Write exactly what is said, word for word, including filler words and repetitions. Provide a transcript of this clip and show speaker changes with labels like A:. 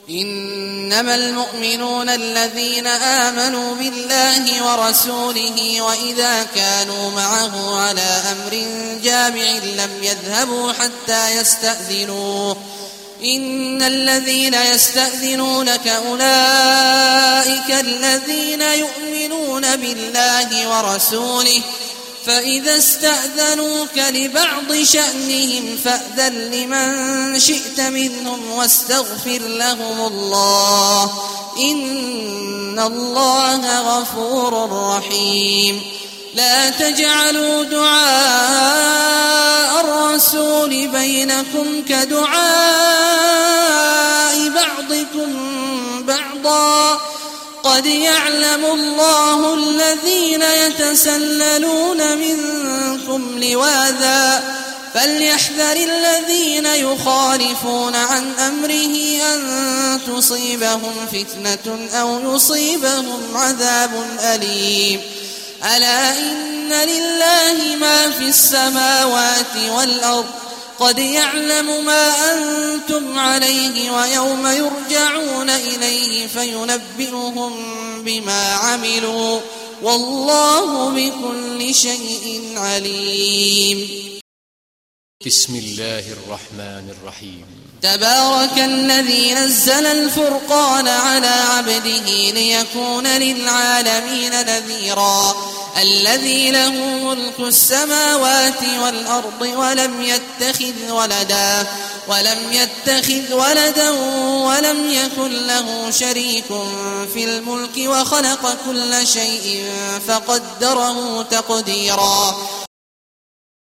A: إنما المؤمنون الذين آمنوا بالله ورسوله وإذا كانوا معه على أمر جامع لم يذهبوا حتى يستأذنوه إن الذين يستأذنونك أولئك الذين يؤمنون بالله ورسوله فإذا استأذنوك لبعض شأنهم فأذن لمن شئت منهم واستغفر لهم الله إن الله غفور رحيم. لا تجعلوا دعاء الرسول بينكم كدعاء بعضكم بعضا قد يعلم الله الذين يتسللون منكم لواذا فليحذر الذين يخالفون عن أمره أن تصيبهم فتنة أو يصيبهم عذاب أليم. ألا إن لله ما في السماوات والأرض قد يعلم ما أنتم عليه ويوم يرجعون إليه فينبئهم بما عملوا والله بكل شيء عليم.
B: بسم الله الرحمن الرحيم.
A: تبارك الذي نزل الفرقان على عبده ليكون للعالمين نذيرا الذي له ملك السماوات والأرض ولم يتخذ ولدا ولم يتخذ ولدا ولم يكن له شريك في الملك وخلق كل شيء فقدره تقديرا